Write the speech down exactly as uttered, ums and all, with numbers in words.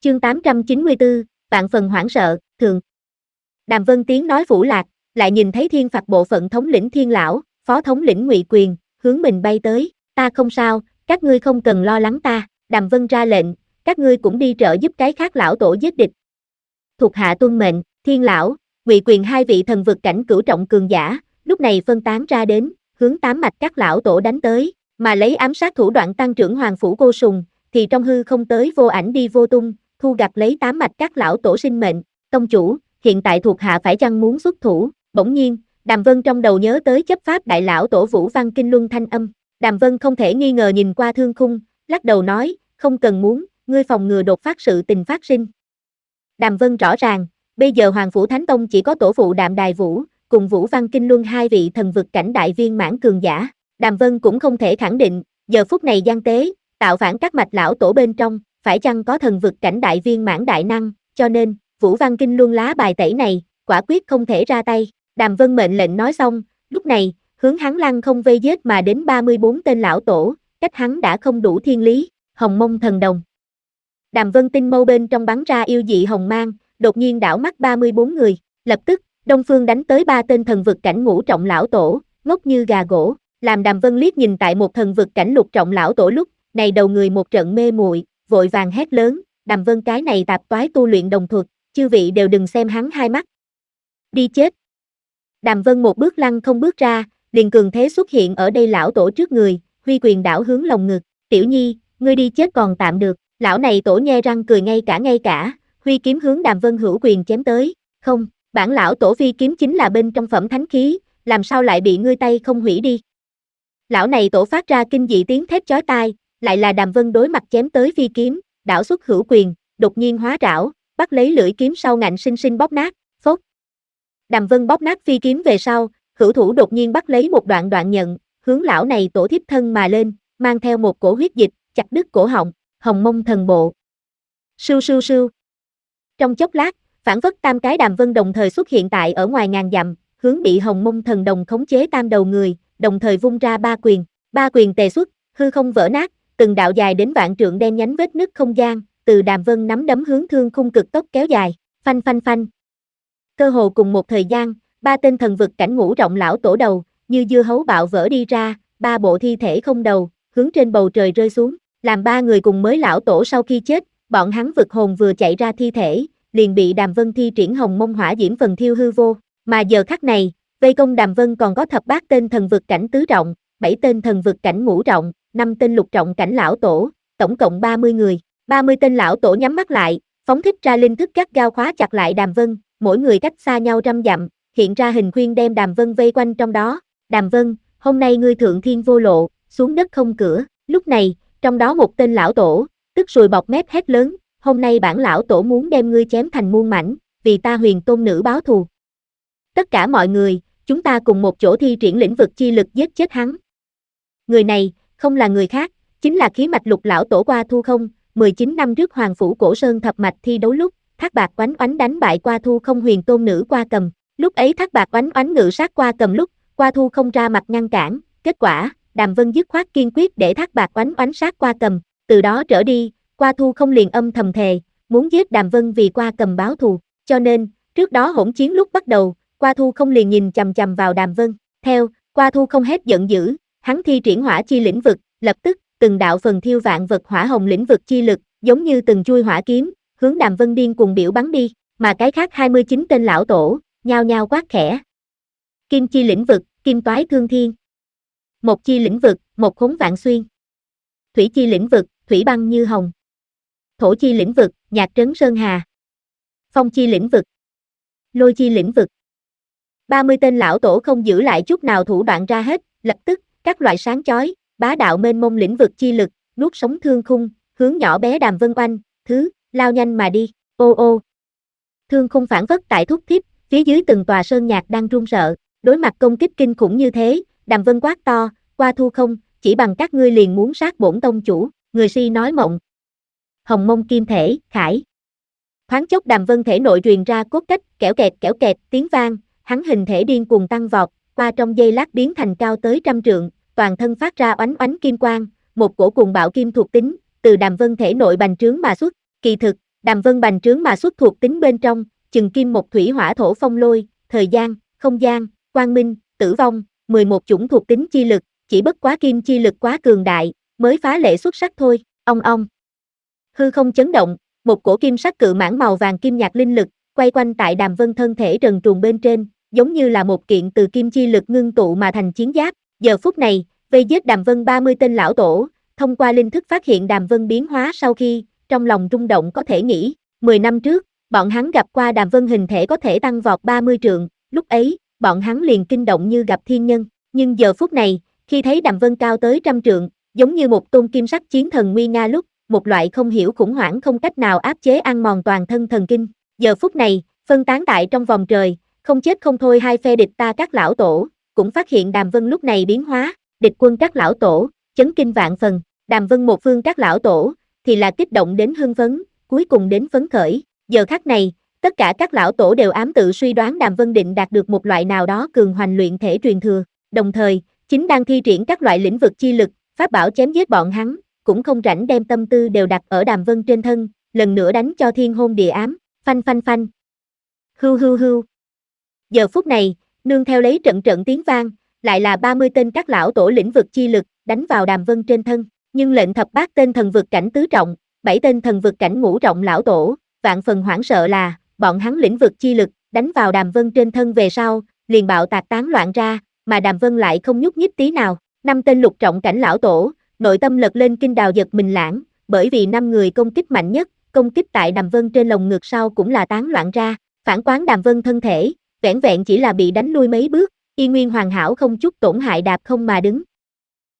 Chương tám trăm chín mươi tư, vạn phần hoảng sợ, thường. Đàm Vân tiếng nói phủ lạc, lại nhìn thấy Thiên Phạt bộ phận thống lĩnh Thiên lão, phó thống lĩnh Ngụy Quyền, hướng mình bay tới, ta không sao, các ngươi không cần lo lắng ta. Đàm Vân ra lệnh, các ngươi cũng đi trợ giúp cái khác lão tổ giết địch. Thuộc hạ tuân mệnh. Thiên lão, Ngụy Quyền hai vị thần vực cảnh cửu trọng cường giả, lúc này phân tán ra đến, hướng tám mạch các lão tổ đánh tới, mà lấy ám sát thủ đoạn tăng trưởng Hoàng phủ Cô Sùng, thì trong hư không tới vô ảnh đi vô tung, thu gặt lấy tám mạch các lão tổ sinh mệnh. Tông chủ, hiện tại thuộc hạ phải chăng muốn xuất thủ? Bỗng nhiên, Đàm Vân trong đầu nhớ tới chấp pháp đại lão tổ Vũ Văn Kinh Luân thanh âm. Đàm Vân không thể nghi ngờ nhìn qua thương khung, lắc đầu nói, không cần muốn, ngươi phòng ngừa đột phát sự tình phát sinh. Đàm Vân rõ ràng, bây giờ Hoàng phủ Thánh Tông chỉ có tổ phụ Đạm Đài Vũ, cùng Vũ Văn Kinh Luân hai vị thần vực cảnh đại viên mãn cường giả. Đàm Vân cũng không thể khẳng định, giờ phút này gian tế, tạo phản các mạch lão tổ bên trong, phải chăng có thần vực cảnh đại viên mãn đại năng, cho nên, Vũ Văn Kinh Luân lá bài tẩy này, quả quyết không thể ra tay. Đàm Vân mệnh lệnh nói xong, lúc này, hướng hắn lăng không vây giết mà đến ba mươi bốn tên lão tổ, cách hắn đã không đủ thiên lý. Hồng Mông thần đồng. Đàm Vân tinh mâu bên trong bắn ra yêu dị hồng mang, đột nhiên đảo mắt ba mươi bốn người, lập tức, Đông Phương đánh tới ba tên thần vực cảnh ngũ trọng lão tổ, ngốc như gà gỗ, làm Đàm Vân liếc nhìn tại một thần vực cảnh lục trọng lão tổ lúc, này đầu người một trận mê muội, vội vàng hét lớn, Đàm Vân cái này tạp toái tu luyện đồng thuật, chư vị đều đừng xem hắn hai mắt. Đi chết. Đàm Vân một bước lăng không bước ra, liền cường thế xuất hiện ở đây lão tổ trước người, huy quyền đảo hướng lồng ngực, tiểu nhi, ngươi đi chết còn tạm được, lão này tổ nhe răng cười ngay cả ngay cả, huy kiếm hướng Đàm Vân hữu quyền chém tới, không, bản lão tổ phi kiếm chính là bên trong phẩm thánh khí, làm sao lại bị ngươi tay không hủy đi. Lão này tổ phát ra kinh dị tiếng thét chói tai, lại là Đàm Vân đối mặt chém tới phi kiếm, đảo xuất hữu quyền, đột nhiên hóa rảo, bắt lấy lưỡi kiếm sau ngạnh sinh sinh bóp nát, phốt. Đàm Vân bóp nát phi kiếm về sau, hữu thủ đột nhiên bắt lấy một đoạn đoạn nhận, hướng lão này tổ thiếp thân mà lên, mang theo một cổ huyết dịch, chặt đứt cổ họng, Hồng Mông thần bộ. Sưu sưu sưu. Trong chốc lát, phản phất tam cái Đàm Vân đồng thời xuất hiện tại ở ngoài ngàn dặm, hướng bị Hồng Mông thần đồng khống chế tam đầu người, đồng thời vung ra ba quyền, ba quyền tề xuất, hư không vỡ nát, từng đạo dài đến vạn trượng đen nhánh vết nứt không gian, từ Đàm Vân nắm đấm hướng thương khung cực tốc kéo dài, phanh phanh phanh. Cơ hồ cùng một thời gian, ba tên thần vực cảnh ngũ trọng lão tổ đầu, như dưa hấu bạo vỡ đi ra, ba bộ thi thể không đầu, hướng trên bầu trời rơi xuống, làm ba người cùng mới lão tổ sau khi chết, bọn hắn vực hồn vừa chạy ra thi thể, liền bị Đàm Vân thi triển Hồng Mông hỏa diễm phần thiêu hư vô, mà giờ khắc này, vây công Đàm Vân còn có thập bát tên thần vực cảnh tứ trọng, bảy tên thần vực cảnh ngũ trọng, năm tên lục trọng cảnh lão tổ, tổng cộng ba mươi người, ba mươi tên lão tổ nhắm mắt lại, phóng thích ra linh thức gắt gao khóa chặt lại Đàm Vân, mỗi người cách xa nhau trăm dặm, hiện ra hình khuyên đem Đàm Vân vây quanh trong đó. Đàm Vân, hôm nay ngươi thượng thiên vô lộ, xuống đất không cửa. Lúc này, trong đó một tên lão tổ, tức sùi bọt mép hét lớn, hôm nay bản lão tổ muốn đem ngươi chém thành muôn mảnh, vì ta Huyền tôn nữ báo thù. Tất cả mọi người, chúng ta cùng một chỗ thi triển lĩnh vực chi lực giết chết hắn. Người này, không là người khác, chính là khí mạch lục lão tổ Qua Thu Không, mười chín năm trước Hoàng phủ Cổ Sơn thập mạch thi đấu lúc, Thác Bạt Oánh Oánh đánh bại Qua Thu Không Huyền tôn nữ Qua Cầm. Lúc ấy Thác Bạt Oánh Oánh ngự sát Qua Cầm lúc, Qua Thu không ra mặt ngăn cản, kết quả, Đàm Vân dứt khoát kiên quyết để Thác Bạt Oánh Oánh sát Qua Cầm, từ đó trở đi, Qua Thu không liền âm thầm thề, muốn giết Đàm Vân vì Qua Cầm báo thù, cho nên, trước đó hỗn chiến lúc bắt đầu, Qua Thu không liền nhìn chằm chằm vào Đàm Vân, theo, Qua Thu không hết giận dữ, hắn thi triển hỏa chi lĩnh vực, lập tức, từng đạo phần thiêu vạn vật hỏa hồng lĩnh vực chi lực, giống như từng chui hỏa kiếm, hướng Đàm Vân điên cuồng biểu bắn đi, mà cái khác hai mươi chín tên lão tổ, nhao nhao quát khẽ. Kim chi lĩnh vực, kim toái thương thiên. Một chi lĩnh vực, một khốn vạn xuyên. Thủy chi lĩnh vực, thủy băng như hồng. Thổ chi lĩnh vực, nhạc trấn sơn hà. Phong chi lĩnh vực. Lôi chi lĩnh vực. ba mươi tên lão tổ không giữ lại chút nào thủ đoạn ra hết, lập tức, các loại sáng chói, bá đạo mênh mông lĩnh vực chi lực, nuốt sống thương khung, hướng nhỏ bé Đàm Vân oanh, thứ, lao nhanh mà đi, ô ô. Thương khung phản phất tại thúc thiếp, phía dưới từng tòa sơn nhạc đang run sợ, đối mặt công kích kinh khủng như thế, Đàm Vân quát to, Qua Thu không, chỉ bằng các ngươi liền muốn sát bổn tông chủ, người si nói mộng. Hồng Mông kim thể, khải. Thoáng chốc Đàm Vân thể nội truyền ra cốt cách, kẽo kẹt kẽo kẹt, tiếng vang, hắn hình thể điên cuồng tăng vọt, qua trong giây lát biến thành cao tới trăm trượng, toàn thân phát ra oánh oánh kim quang, một cổ cuồng bạo kim thuộc tính, từ Đàm Vân thể nội bành trướng mà xuất, kỳ thực, Đàm Vân bành trướng mà xuất thuộc tính bên trong, chừng kim một thủy hỏa thổ phong lôi, thời gian, không gian, quang minh, tử vong, mười một chủng thuộc tính chi lực, chỉ bất quá kim chi lực quá cường đại, mới phá lệ xuất sắc thôi, ong ong. Hư không chấn động, một cổ kim sắc cự mãng màu vàng kim nhạt linh lực, quay quanh tại Đàm Vân thân thể trần truồng bên trên, giống như là một kiện từ kim chi lực ngưng tụ mà thành chiến giáp. Giờ phút này, vây giết Đàm Vân ba mươi tên lão tổ, thông qua linh thức phát hiện Đàm Vân biến hóa sau khi, trong lòng rung động có thể nghĩ, mười năm trước, bọn hắn gặp qua Đàm Vân hình thể có thể tăng vọt ba mươi trượng, lúc ấy, bọn hắn liền kinh động như gặp thiên nhân, nhưng giờ phút này, khi thấy Đàm Vân cao tới trăm trượng, giống như một tôn kim sắc chiến thần nguy nga lúc, một loại không hiểu khủng hoảng không cách nào áp chế ăn mòn toàn thân thần kinh. Giờ phút này, phân tán tại trong vòng trời, không chết không thôi hai phe địch ta các lão tổ, cũng phát hiện Đàm Vân lúc này biến hóa, địch quân các lão tổ, chấn kinh vạn phần, Đàm Vân một phương các lão tổ, thì là kích động đến hưng phấn, cuối cùng đến phấn khởi. Giờ khắc này, tất cả các lão tổ đều ám tự suy đoán Đàm Vân định đạt được một loại nào đó cường hoành luyện thể truyền thừa, đồng thời, chính đang thi triển các loại lĩnh vực chi lực, pháp bảo chém giết bọn hắn, cũng không rảnh đem tâm tư đều đặt ở Đàm Vân trên thân, lần nữa đánh cho thiên hôn địa ám, phanh phanh phanh. Hưu hưu hưu. Giờ phút này, nương theo lấy trận trận tiếng vang, lại là ba mươi tên các lão tổ lĩnh vực chi lực, đánh vào Đàm Vân trên thân, nhưng lệnh thập bát tên thần vực cảnh tứ trọng, bảy tên thần vực cảnh ngũ trọng lão tổ, vạn phần hoảng sợ là, bọn hắn lĩnh vực chi lực, đánh vào Đàm Vân trên thân về sau, liền bạo tạc tán loạn ra, mà Đàm Vân lại không nhúc nhích tí nào, năm tên lục trọng cảnh lão tổ, nội tâm lật lên kinh đào giật mình lãng, bởi vì năm người công kích mạnh nhất, công kích tại Đàm Vân trên lồng ngực sau cũng là tán loạn ra, phản quán Đàm Vân thân thể, vẻn vẹn chỉ là bị đánh lui mấy bước, y nguyên hoàn hảo không chút tổn hại đạp không mà đứng,